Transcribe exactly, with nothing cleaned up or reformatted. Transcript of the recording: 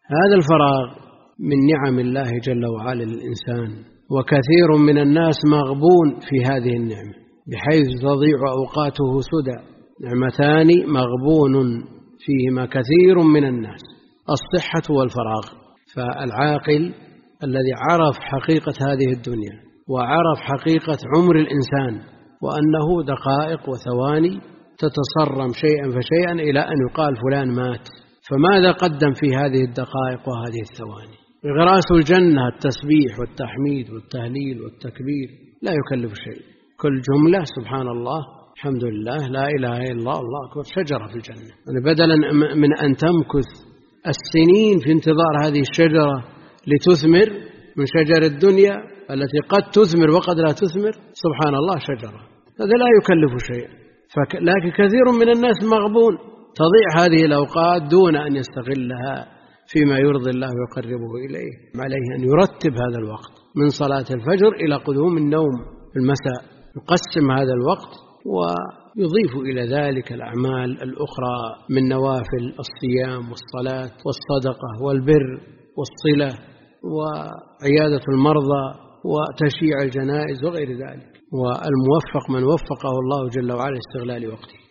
هذا الفراغ من نعم الله جل وعلا للإنسان، وكثير من الناس مغبون في هذه النعمة بحيث تضيع أوقاته سدى. نعمتان مغبون فيهما كثير من الناس، الصحة والفراغ. فالعاقل الذي عرف حقيقة هذه الدنيا وعرف حقيقة عمر الإنسان وأنه دقائق وثواني تتصرم شيئا فشيئا إلى أن يقال فلان مات، فماذا قدم في هذه الدقائق وهذه الثواني؟ غراس الجنة التسبيح والتحميد والتهليل والتكبير لا يكلف شيء، كل جملة سبحان الله الحمد لله لا إله إلا الله الله أكبر شجرة في الجنة. يعني بدلا من أن تمكث السنين في انتظار هذه الشجرة لتثمر من شجر الدنيا التي قد تثمر وقد لا تثمر، سبحان الله شجرة، هذا لا يكلف شيء. لكن كثير من الناس مغبون، تضيع هذه الأوقات دون أن يستغلها فيما يرضي الله ويقربه إليه. عليه أن يرتب هذا الوقت من صلاة الفجر إلى قدوم النوم المساء، يقسم هذا الوقت ويضيف إلى ذلك الأعمال الأخرى من نوافل الصيام والصلاة والصدقة والبر والصلة وعيادة المرضى وتشييع الجنائز وغير ذلك. والموفق من وفقه الله جل وعلا استغلال وقته.